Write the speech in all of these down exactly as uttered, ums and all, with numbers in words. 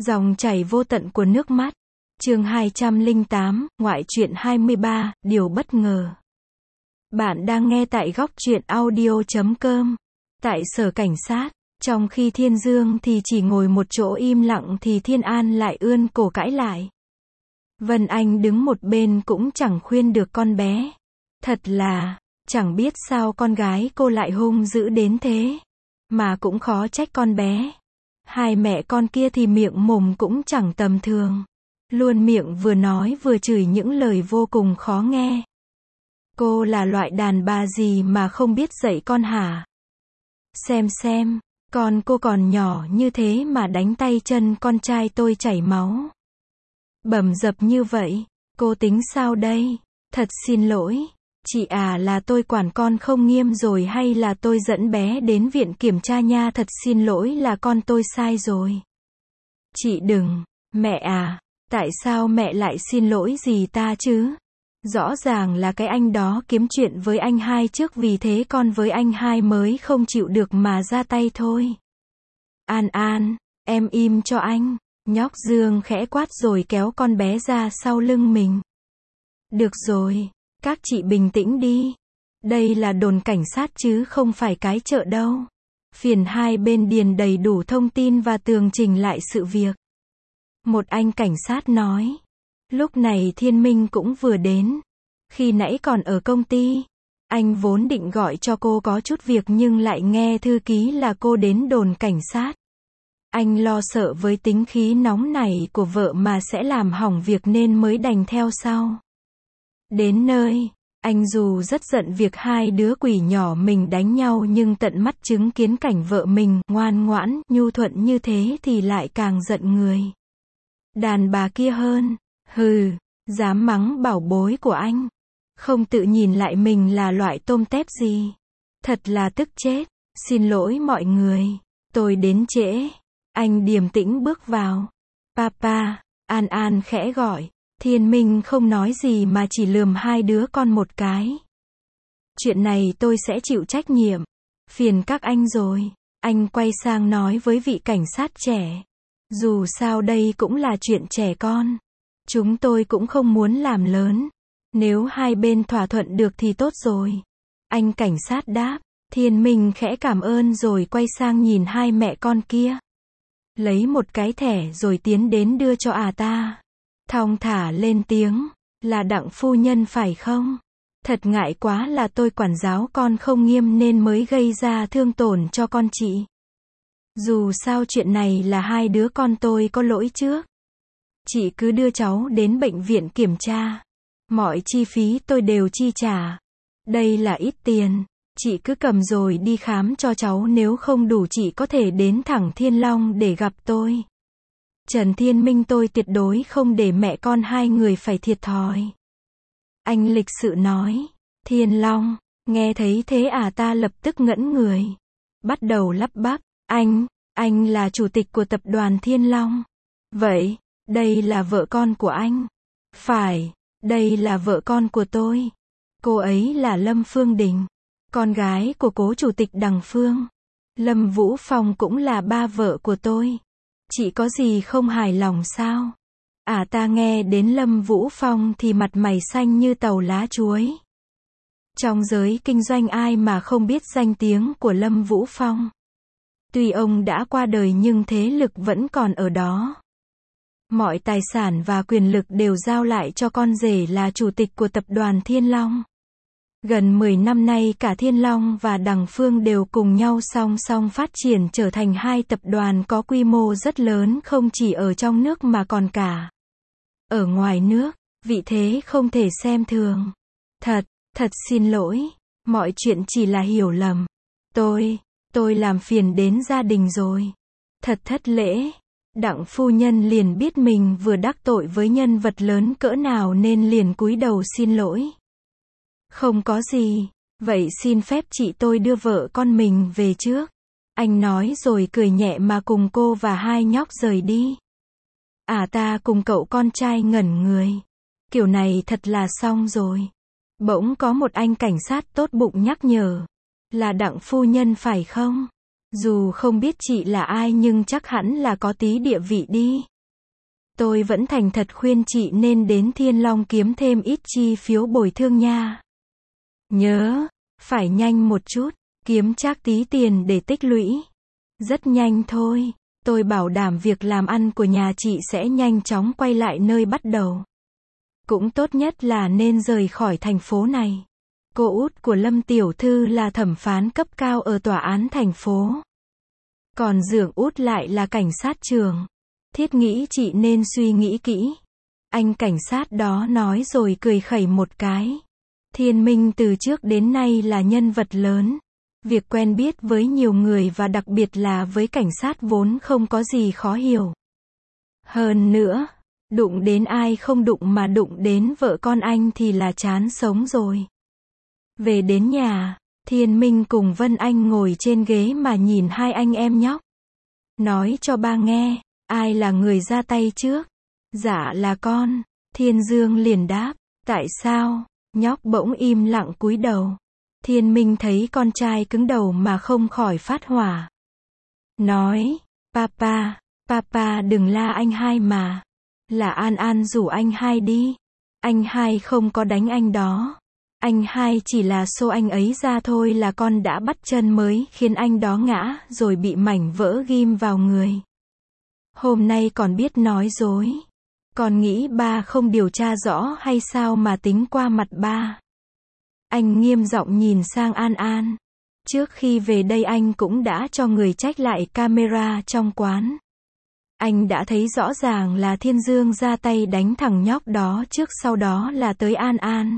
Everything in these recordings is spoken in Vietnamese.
Dòng chảy vô tận của nước mắt. Chương hai trăm lẻ tám, ngoại truyện hai mươi ba, điều bất ngờ. Bạn đang nghe tại góc truyện audio chấm com. Tại sở cảnh sát, trong khi Thiên Dương thì chỉ ngồi một chỗ im lặng thì Thiên An lại ươn cổ cãi lại. Vân Anh đứng một bên cũng chẳng khuyên được con bé. Thật là, chẳng biết sao con gái cô lại hung dữ đến thế. Mà cũng khó trách con bé. Hai mẹ con kia thì miệng mồm cũng chẳng tầm thường. Luôn miệng vừa nói vừa chửi những lời vô cùng khó nghe. Cô là loại đàn bà gì mà không biết dạy con hả? Xem xem, con cô còn nhỏ như thế mà đánh tay chân con trai tôi chảy máu. Bầm dập như vậy, cô tính sao đây? Thật xin lỗi, chị à, là tôi quản con không nghiêm rồi hay là tôi dẫn bé đến viện kiểm tra nha? Thật xin lỗi, là con tôi sai rồi. Chị đừng, mẹ à, tại sao mẹ lại xin lỗi gì ta chứ? Rõ ràng là cái anh đó kiếm chuyện với anh hai trước, vì thế con với anh hai mới không chịu được mà ra tay thôi. An An, em im cho anh. Nhóc Dương khẽ quát rồi kéo con bé ra sau lưng mình. Được rồi, các chị bình tĩnh đi. Đây là đồn cảnh sát chứ không phải cái chợ đâu. Phiền hai bên điền đầy đủ thông tin và tường trình lại sự việc. Một anh cảnh sát nói. Lúc này Thiên Minh cũng vừa đến. Khi nãy còn ở công ty, anh vốn định gọi cho cô có chút việc nhưng lại nghe thư ký là cô đến đồn cảnh sát. Anh lo sợ với tính khí nóng này của vợ mà sẽ làm hỏng việc nên mới đành theo sau. Đến nơi, anh dù rất giận việc hai đứa quỷ nhỏ mình đánh nhau nhưng tận mắt chứng kiến cảnh vợ mình ngoan ngoãn, nhu thuận như thế thì lại càng giận người. Đàn bà kia hơn, hừ, dám mắng bảo bối của anh. Không tự nhìn lại mình là loại tôm tép gì. Thật là tức chết. Xin lỗi mọi người, tôi đến trễ. Anh điềm tĩnh bước vào. Papa, An An khẽ gọi. Thiên Minh không nói gì mà chỉ lườm hai đứa con một cái. Chuyện này tôi sẽ chịu trách nhiệm. Phiền các anh rồi. Anh quay sang nói với vị cảnh sát trẻ. Dù sao đây cũng là chuyện trẻ con. Chúng tôi cũng không muốn làm lớn. Nếu hai bên thỏa thuận được thì tốt rồi. Anh cảnh sát đáp. Thiên Minh khẽ cảm ơn rồi quay sang nhìn hai mẹ con kia. Lấy một cái thẻ rồi tiến đến đưa cho à ta. Thong thả lên tiếng. Là Đặng phu nhân phải không? Thật ngại quá là tôi quản giáo con không nghiêm nên mới gây ra thương tổn cho con chị. Dù sao chuyện này là hai đứa con tôi có lỗi trước. Chị cứ đưa cháu đến bệnh viện kiểm tra. Mọi chi phí tôi đều chi trả. Đây là ít tiền. Chị cứ cầm rồi đi khám cho cháu, nếu không đủ chị có thể đến thẳng Thiên Long để gặp tôi. Trần Thiên Minh, tôi tuyệt đối không để mẹ con hai người phải thiệt thòi. Anh lịch sự nói. Thiên Long, nghe thấy thế à, ta lập tức ngẩn người. Bắt đầu lắp bắp. Anh, anh là chủ tịch của tập đoàn Thiên Long. Vậy, đây là vợ con của anh. Phải, đây là vợ con của tôi. Cô ấy là Lâm Phương Đình, con gái của cố chủ tịch Đằng Phương. Lâm Vũ Phong cũng là ba vợ của tôi. Chị có gì không hài lòng sao? À, ta nghe đến Lâm Vũ Phong thì mặt mày xanh như tàu lá chuối. Trong giới kinh doanh ai mà không biết danh tiếng của Lâm Vũ Phong. Tuy ông đã qua đời nhưng thế lực vẫn còn ở đó. Mọi tài sản và quyền lực đều giao lại cho con rể là chủ tịch của tập đoàn Thiên Long. Gần mười năm nay cả Thiên Long và Đằng Phương đều cùng nhau song song phát triển trở thành hai tập đoàn có quy mô rất lớn, không chỉ ở trong nước mà còn cả ở ngoài nước, vị thế không thể xem thường. Thật, thật xin lỗi, mọi chuyện chỉ là hiểu lầm. Tôi, tôi làm phiền đến gia đình rồi. Thật thất lễ. Đặng phu nhân liền biết mình vừa đắc tội với nhân vật lớn cỡ nào nên liền cúi đầu xin lỗi. Không có gì, vậy xin phép chị tôi đưa vợ con mình về trước. Anh nói rồi cười nhẹ mà cùng cô và hai nhóc rời đi. À, ta cùng cậu con trai ngẩn người. Kiểu này thật là xong rồi. Bỗng có một anh cảnh sát tốt bụng nhắc nhở. Là Đặng phu nhân phải không? Dù không biết chị là ai nhưng chắc hẳn là có tí địa vị đi. Tôi vẫn thành thật khuyên chị nên đến Thiên Long kiếm thêm ít chi phiếu bồi thương nha. Nhớ, phải nhanh một chút, kiếm chắc tí tiền để tích lũy. Rất nhanh thôi, tôi bảo đảm việc làm ăn của nhà chị sẽ nhanh chóng quay lại nơi bắt đầu. Cũng tốt nhất là nên rời khỏi thành phố này. Cô út của Lâm tiểu thư là thẩm phán cấp cao ở tòa án thành phố. Còn dượng út lại là cảnh sát trưởng. Thiết nghĩ chị nên suy nghĩ kỹ. Anh cảnh sát đó nói rồi cười khẩy một cái. Thiên Minh từ trước đến nay là nhân vật lớn. Việc quen biết với nhiều người và đặc biệt là với cảnh sát vốn không có gì khó hiểu. Hơn nữa, đụng đến ai không đụng mà đụng đến vợ con anh thì là chán sống rồi. Về đến nhà, Thiên Minh cùng Vân Anh ngồi trên ghế mà nhìn hai anh em nhóc. Nói cho ba nghe, ai là người ra tay trước? Dạ là con. Thiên Dương liền đáp, tại sao? Nhóc bỗng im lặng cúi đầu. Thiên Minh thấy con trai cứng đầu mà không khỏi phát hỏa. Nói, papa, papa đừng la anh hai mà. Là An An rủ anh hai đi. Anh hai không có đánh anh đó. Anh hai chỉ là xô anh ấy ra thôi là con đã bắt chân mới khiến anh đó ngã rồi bị mảnh vỡ ghim vào người. Hôm nay còn biết nói dối. Con nghĩ ba không điều tra rõ hay sao mà tính qua mặt ba. Anh nghiêm giọng nhìn sang An An. Trước khi về đây anh cũng đã cho người check lại camera trong quán. Anh đã thấy rõ ràng là Thiên Dương ra tay đánh thằng nhóc đó trước sau đó là tới An An.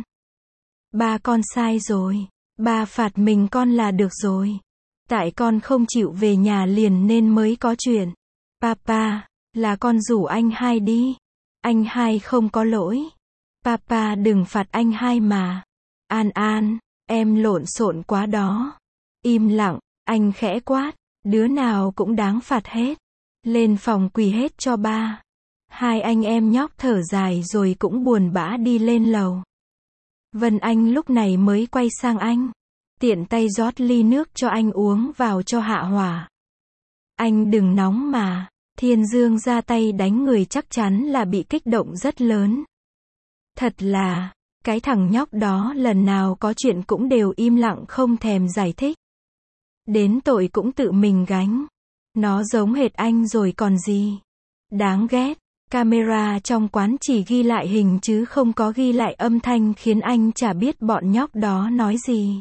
Ba con sai rồi. Ba phạt mình con là được rồi. Tại con không chịu về nhà liền nên mới có chuyện. Papa, là con rủ anh hai đi. Anh hai không có lỗi. Papa đừng phạt anh hai mà. An An, em lộn xộn quá đó. Im lặng, anh khẽ quát. Đứa nào cũng đáng phạt hết. Lên phòng quỳ hết cho ba. Hai anh em nhóc thở dài rồi cũng buồn bã đi lên lầu. Vân Anh lúc này mới quay sang anh. Tiện tay rót ly nước cho anh uống vào cho hạ hỏa. Anh đừng nóng mà. Thiên Dương ra tay đánh người chắc chắn là bị kích động rất lớn. Thật là, cái thằng nhóc đó lần nào có chuyện cũng đều im lặng không thèm giải thích. Đến tội cũng tự mình gánh. Nó giống hệt anh rồi còn gì. Đáng ghét. Camera trong quán chỉ ghi lại hình chứ không có ghi lại âm thanh khiến anh chả biết bọn nhóc đó nói gì.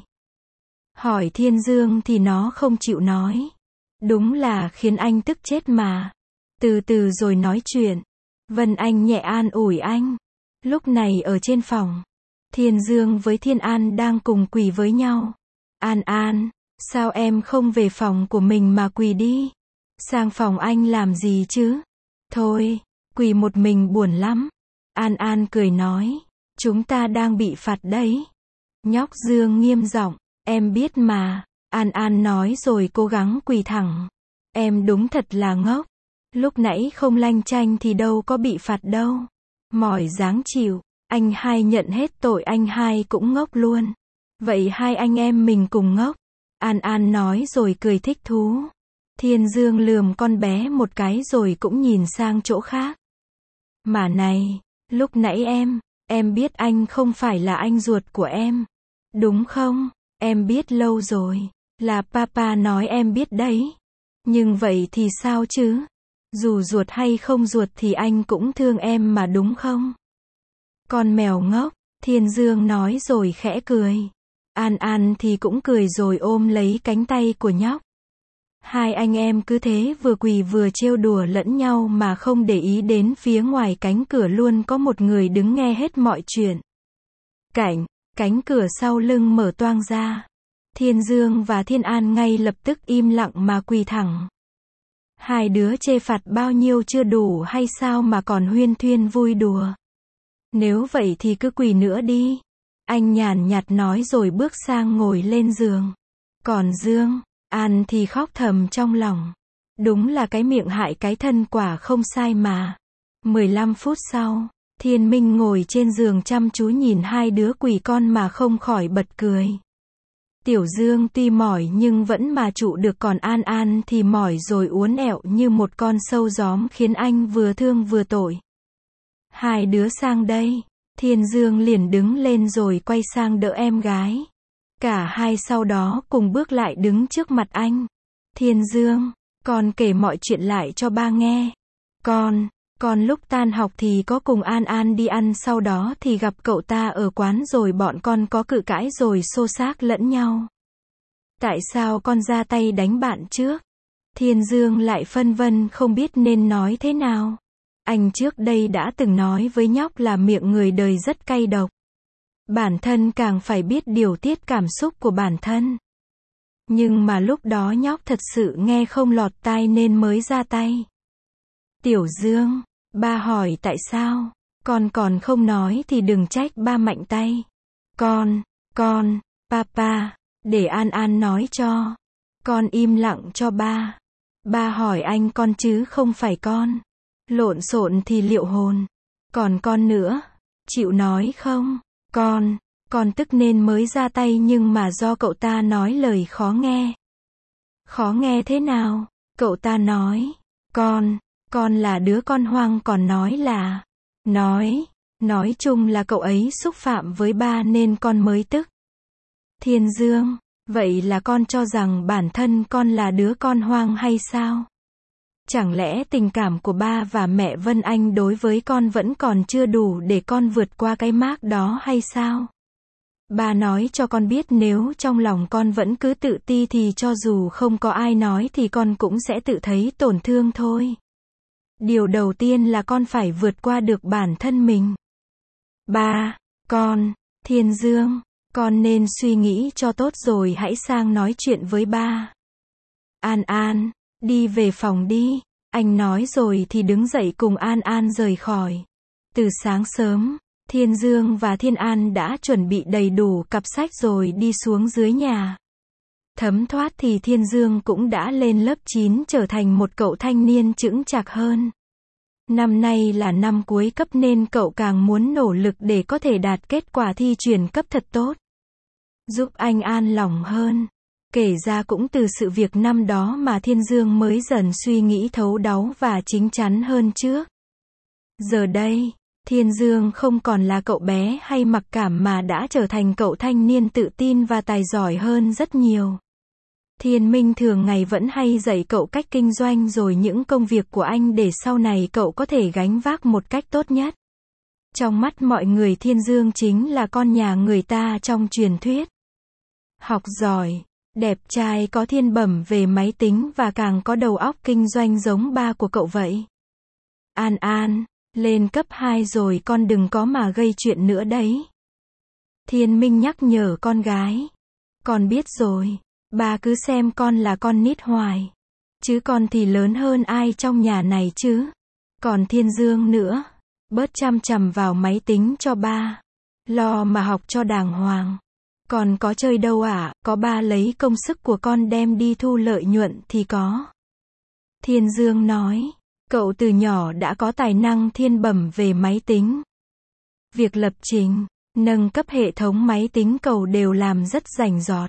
Hỏi Thiên Dương thì nó không chịu nói. Đúng là khiến anh tức chết mà. Từ từ rồi nói chuyện. Vân Anh nhẹ an ủi anh. Lúc này ở trên phòng, Thiên Dương với Thiên An đang cùng quỳ với nhau. An An, sao em không về phòng của mình mà quỳ đi? Sang phòng anh làm gì chứ? Thôi, quỳ một mình buồn lắm. An An cười nói. Chúng ta đang bị phạt đấy. Nhóc Dương nghiêm giọng. Em biết mà. An An nói rồi cố gắng quỳ thẳng. Em đúng thật là ngốc. Lúc nãy không lanh chanh thì đâu có bị phạt đâu. Mỏi dáng chịu. Anh hai nhận hết tội, anh hai cũng ngốc luôn. Vậy hai anh em mình cùng ngốc. An An nói rồi cười thích thú. Thiên Dương lườm con bé một cái rồi cũng nhìn sang chỗ khác. Mà này, lúc nãy em, em biết anh không phải là anh ruột của em. Đúng không? Em biết lâu rồi. Là papa nói em biết đấy. Nhưng vậy thì sao chứ? Dù ruột hay không ruột thì anh cũng thương em mà đúng không? Con mèo ngốc, Thiên Dương nói rồi khẽ cười. An An thì cũng cười rồi ôm lấy cánh tay của nhóc. Hai anh em cứ thế vừa quỳ vừa trêu đùa lẫn nhau mà không để ý đến phía ngoài cánh cửa luôn có một người đứng nghe hết mọi chuyện. Cảnh, cánh cửa sau lưng mở toang ra. Thiên Dương và Thiên An ngay lập tức im lặng mà quỳ thẳng. Hai đứa chê phạt bao nhiêu chưa đủ hay sao mà còn huyên thuyên vui đùa. Nếu vậy thì cứ quỳ nữa đi. Anh nhàn nhạt nói rồi bước sang ngồi lên giường. Còn Dương, An thì khóc thầm trong lòng. Đúng là cái miệng hại cái thân quả không sai mà. mười lăm phút sau, Thiên Minh ngồi trên giường chăm chú nhìn hai đứa quỳ con mà không khỏi bật cười. Tiểu Dương tuy mỏi nhưng vẫn mà trụ được, còn An An thì mỏi rồi uốn ẹo như một con sâu gióm khiến anh vừa thương vừa tội. Hai đứa sang đây. Thiên Dương liền đứng lên rồi quay sang đỡ em gái. Cả hai sau đó cùng bước lại đứng trước mặt anh. Thiên Dương, con kể mọi chuyện lại cho ba nghe. Con, con lúc tan học thì có cùng An An đi ăn, sau đó thì gặp cậu ta ở quán rồi bọn con có cự cãi rồi xô xát lẫn nhau. Tại sao con ra tay đánh bạn trước? Thiên Dương lại phân vân không biết nên nói thế nào. Anh trước đây đã từng nói với nhóc là miệng người đời rất cay độc. Bản thân càng phải biết điều tiết cảm xúc của bản thân. Nhưng mà lúc đó nhóc thật sự nghe không lọt tai nên mới ra tay. Tiểu Dương, ba hỏi tại sao? Con còn không nói thì đừng trách ba mạnh tay. Con, con, papa, để An An nói cho. Con im lặng cho ba. Ba hỏi anh con chứ không phải con. Lộn xộn thì liệu hồn. Còn con nữa, chịu nói không? Con, con tức nên mới ra tay nhưng mà do cậu ta nói lời khó nghe. Khó nghe thế nào? Cậu ta nói, con, con là đứa con hoang còn nói là, nói, nói chung là cậu ấy xúc phạm với ba nên con mới tức. Thiên Dương, vậy là con cho rằng bản thân con là đứa con hoang hay sao? Chẳng lẽ tình cảm của ba và mẹ Vân Anh đối với con vẫn còn chưa đủ để con vượt qua cái mác đó hay sao? Ba nói cho con biết nếu trong lòng con vẫn cứ tự ti thì cho dù không có ai nói thì con cũng sẽ tự thấy tổn thương thôi. Điều đầu tiên là con phải vượt qua được bản thân mình. Ba, con, Thiên Dương, con nên suy nghĩ cho tốt rồi hãy sang nói chuyện với ba. An An, đi về phòng đi. Anh nói rồi thì đứng dậy cùng An An rời khỏi. Từ sáng sớm, Thiên Dương và Thiên An đã chuẩn bị đầy đủ cặp sách rồi đi xuống dưới nhà. Thấm thoát thì Thiên Dương cũng đã lên lớp chín trở thành một cậu thanh niên chững chạc hơn. Năm nay là năm cuối cấp nên cậu càng muốn nỗ lực để có thể đạt kết quả thi chuyển cấp thật tốt. Giúp anh an lòng hơn. Kể ra cũng từ sự việc năm đó mà Thiên Dương mới dần suy nghĩ thấu đáo và chín chắn hơn trước. Giờ đây, Thiên Dương không còn là cậu bé hay mặc cảm mà đã trở thành cậu thanh niên tự tin và tài giỏi hơn rất nhiều. Thiên Minh thường ngày vẫn hay dạy cậu cách kinh doanh rồi những công việc của anh để sau này cậu có thể gánh vác một cách tốt nhất. Trong mắt mọi người Thiên Dương chính là con nhà người ta trong truyền thuyết. Học giỏi, đẹp trai có thiên bẩm về máy tính và càng có đầu óc kinh doanh giống ba của cậu vậy. An An, lên cấp hai rồi con đừng có mà gây chuyện nữa đấy. Thiên Minh nhắc nhở con gái. Con biết rồi, ba cứ xem con là con nít hoài. Chứ con thì lớn hơn ai trong nhà này chứ. Còn Thiên Dương nữa, bớt chăm chằm vào máy tính cho ba. Lo mà học cho đàng hoàng. Còn có chơi đâu ạ, à? Có ba lấy công sức của con đem đi thu lợi nhuận thì có. Thiên Dương nói, cậu từ nhỏ đã có tài năng thiên bẩm về máy tính. Việc lập trình, nâng cấp hệ thống máy tính cậu đều làm rất rành rọt.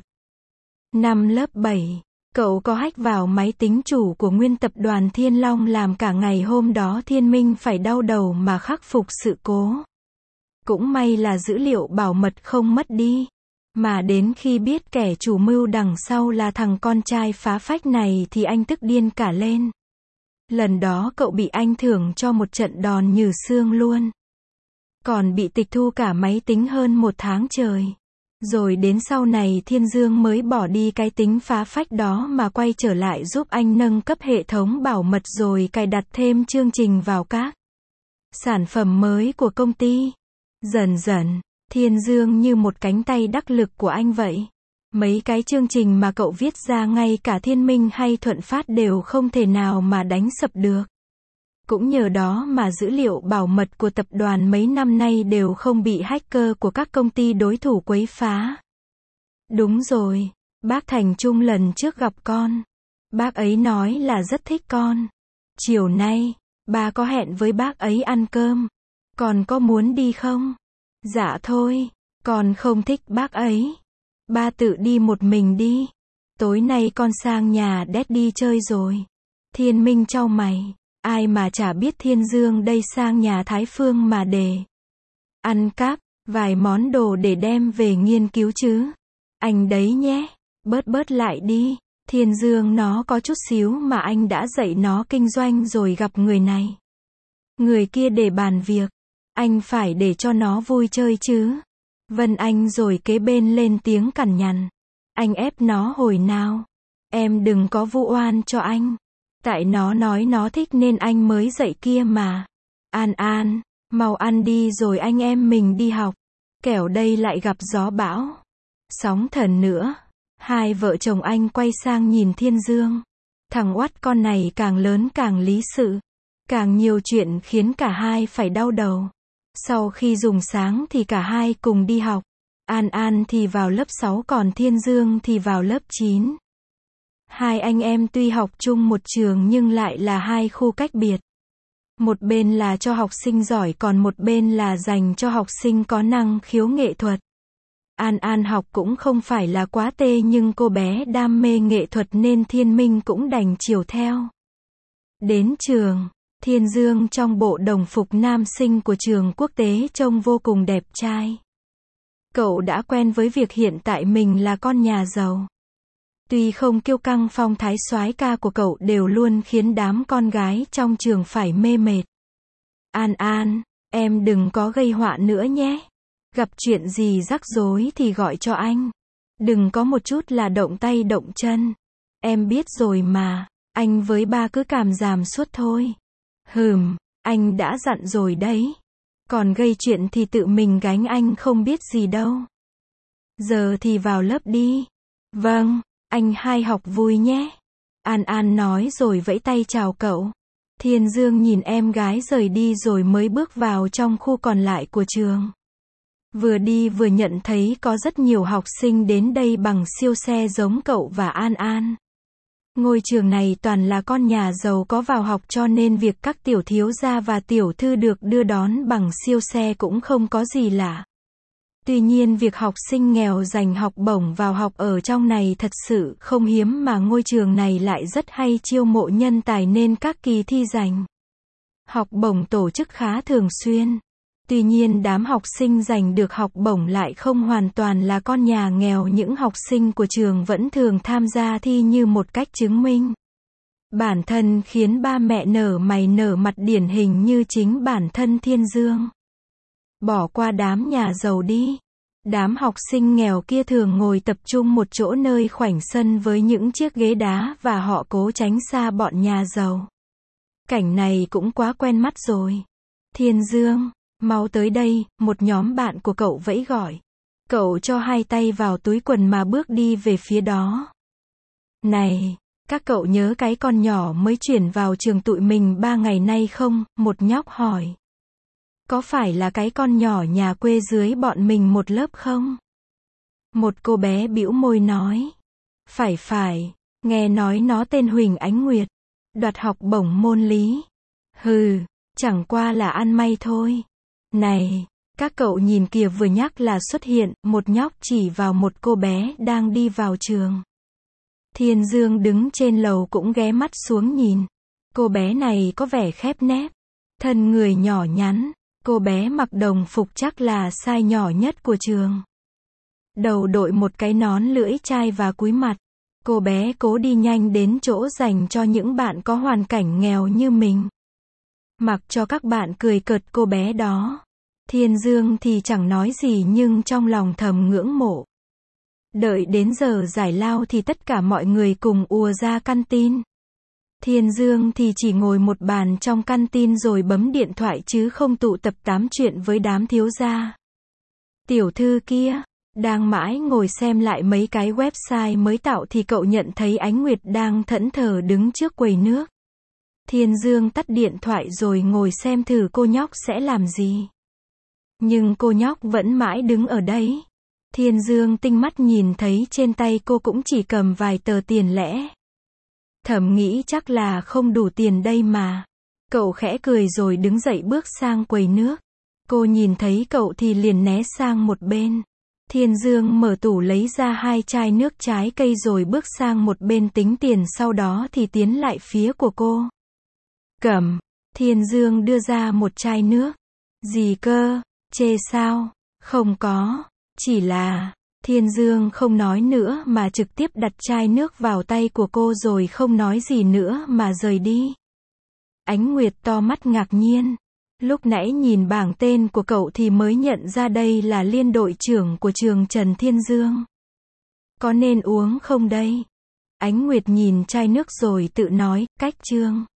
Năm lớp bảy, cậu có hack vào máy tính chủ của nguyên tập đoàn Thiên Long làm cả ngày hôm đó Thiên Minh phải đau đầu mà khắc phục sự cố. Cũng may là dữ liệu bảo mật không mất đi. Mà đến khi biết kẻ chủ mưu đằng sau là thằng con trai phá phách này thì anh tức điên cả lên. Lần đó cậu bị anh thưởng cho một trận đòn như xương luôn. Còn bị tịch thu cả máy tính hơn một tháng trời. Rồi đến sau này Thiên Dương mới bỏ đi cái tính phá phách đó mà quay trở lại giúp anh nâng cấp hệ thống bảo mật rồi cài đặt thêm chương trình vào các sản phẩm mới của công ty. Dần dần, Thiên Dương như một cánh tay đắc lực của anh vậy. Mấy cái chương trình mà cậu viết ra ngay cả Thiên Minh hay Thuận Phát đều không thể nào mà đánh sập được. Cũng nhờ đó mà dữ liệu bảo mật của tập đoàn mấy năm nay đều không bị hacker của các công ty đối thủ quấy phá. Đúng rồi, bác Thành Trung lần trước gặp con. Bác ấy nói là rất thích con. Chiều nay, ba có hẹn với bác ấy ăn cơm. Con có muốn đi không? Dạ thôi, con không thích bác ấy. Ba tự đi một mình đi. Tối nay con sang nhà Daddy chơi rồi. Thiên Minh chau mày. Ai mà chả biết Thiên Dương đây sang nhà Thái Phương mà để ăn cắp vài món đồ để đem về nghiên cứu chứ. Anh đấy nhé, bớt bớt lại đi. Thiên Dương nó có chút xíu mà anh đã dạy nó kinh doanh rồi gặp người này, người kia để bàn việc. Anh phải để cho nó vui chơi chứ. Vân Anh rồi kế bên lên tiếng cằn nhằn. Anh ép nó hồi nào? Em đừng có vu oan cho anh. Tại nó nói nó thích nên anh mới dạy kia mà. An An, mau ăn đi rồi anh em mình đi học. Kẻo đây lại gặp gió bão, sóng thần nữa. Hai vợ chồng anh quay sang nhìn Thiên Dương. Thằng oắt con này càng lớn càng lý sự. Càng nhiều chuyện khiến cả hai phải đau đầu. Sau khi dùng sáng thì cả hai cùng đi học. An An thì vào lớp sáu còn Thiên Dương thì vào lớp chín. Hai anh em tuy học chung một trường nhưng lại là hai khu cách biệt. Một bên là cho học sinh giỏi còn một bên là dành cho học sinh có năng khiếu nghệ thuật. An An học cũng không phải là quá tê nhưng cô bé đam mê nghệ thuật nên Thiên Minh cũng đành chiều theo. Đến trường, Thiên Dương trong bộ đồng phục nam sinh của trường quốc tế trông vô cùng đẹp trai. Cậu đã quen với việc hiện tại mình là con nhà giàu. Tuy không kiêu căng phong thái soái ca của cậu đều luôn khiến đám con gái trong trường phải mê mệt. An An, em đừng có gây họa nữa nhé. Gặp chuyện gì rắc rối thì gọi cho anh. Đừng có một chút là động tay động chân. Em biết rồi mà, anh với ba cứ càm ràm suốt thôi. Hừm, anh đã dặn rồi đấy. Còn gây chuyện thì tự mình gánh, anh không biết gì đâu. Giờ thì vào lớp đi. Vâng, anh hai học vui nhé. An An nói rồi vẫy tay chào cậu. Thiên Dương nhìn em gái rời đi rồi mới bước vào trong khu còn lại của trường. Vừa đi vừa nhận thấy có rất nhiều học sinh đến đây bằng siêu xe giống cậu và An An. Ngôi trường này toàn là con nhà giàu có vào học cho nên việc các tiểu thiếu gia và tiểu thư được đưa đón bằng siêu xe cũng không có gì lạ. Tuy nhiên việc học sinh nghèo giành học bổng vào học ở trong này thật sự không hiếm mà ngôi trường này lại rất hay chiêu mộ nhân tài nên các kỳ thi giành học bổng tổ chức khá thường xuyên. Tuy nhiên đám học sinh giành được học bổng lại không hoàn toàn là con nhà nghèo, những học sinh của trường vẫn thường tham gia thi như một cách chứng minh bản thân khiến ba mẹ nở mày nở mặt, điển hình như chính bản thân Thiên Dương. Bỏ qua đám nhà giàu đi. Đám học sinh nghèo kia thường ngồi tập trung một chỗ nơi khoảnh sân với những chiếc ghế đá và họ cố tránh xa bọn nhà giàu. Cảnh này cũng quá quen mắt rồi. Thiên Dương, mau tới đây, một nhóm bạn của cậu vẫy gọi. Cậu cho hai tay vào túi quần mà bước đi về phía đó. Này, các cậu nhớ cái con nhỏ mới chuyển vào trường tụi mình ba ngày nay không? Một nhóc hỏi. Có phải là cái con nhỏ nhà quê dưới bọn mình một lớp không? Một cô bé bĩu môi nói. Phải phải, nghe nói nó tên Huỳnh Ánh Nguyệt. Đoạt học bổng môn lý. Hừ, chẳng qua là ăn may thôi. Này, các cậu nhìn kìa, vừa nhắc là xuất hiện, một nhóc chỉ vào một cô bé đang đi vào trường. Thiên Dương đứng trên lầu cũng ghé mắt xuống nhìn. Cô bé này có vẻ khép nép, thân người nhỏ nhắn. Cô bé mặc đồng phục chắc là size nhỏ nhất của trường. Đầu đội một cái nón lưỡi chai và cúi mặt. Cô bé cố đi nhanh đến chỗ dành cho những bạn có hoàn cảnh nghèo như mình. Mặc cho các bạn cười cợt cô bé đó. Thiên Dương thì chẳng nói gì nhưng trong lòng thầm ngưỡng mộ. Đợi đến giờ giải lao thì tất cả mọi người cùng ùa ra căn tin. Thiên Dương thì chỉ ngồi một bàn trong căn tin rồi bấm điện thoại chứ không tụ tập tám chuyện với đám thiếu gia. Tiểu thư kia đang mãi ngồi xem lại mấy cái website mới tạo thì cậu nhận thấy Ánh Nguyệt đang thẫn thờ đứng trước quầy nước. Thiên Dương tắt điện thoại rồi ngồi xem thử cô nhóc sẽ làm gì. Nhưng cô nhóc vẫn mãi đứng ở đấy. Thiên Dương tinh mắt nhìn thấy trên tay cô cũng chỉ cầm vài tờ tiền lẻ. Thầm nghĩ chắc là không đủ tiền đây mà. Cậu khẽ cười rồi đứng dậy bước sang quầy nước. Cô nhìn thấy cậu thì liền né sang một bên. Thiên Dương mở tủ lấy ra hai chai nước trái cây rồi bước sang một bên tính tiền, sau đó thì tiến lại phía của cô. Cẩm. Thiên Dương đưa ra một chai nước. Gì cơ? Chê sao? Không có. Chỉ là, Thiên Dương không nói nữa mà trực tiếp đặt chai nước vào tay của cô rồi không nói gì nữa mà rời đi. Ánh Nguyệt to mắt ngạc nhiên. Lúc nãy nhìn bảng tên của cậu thì mới nhận ra đây là liên đội trưởng của trường Trần Thiên Dương. Có nên uống không đây? Ánh Nguyệt nhìn chai nước rồi tự nói, cách Trương.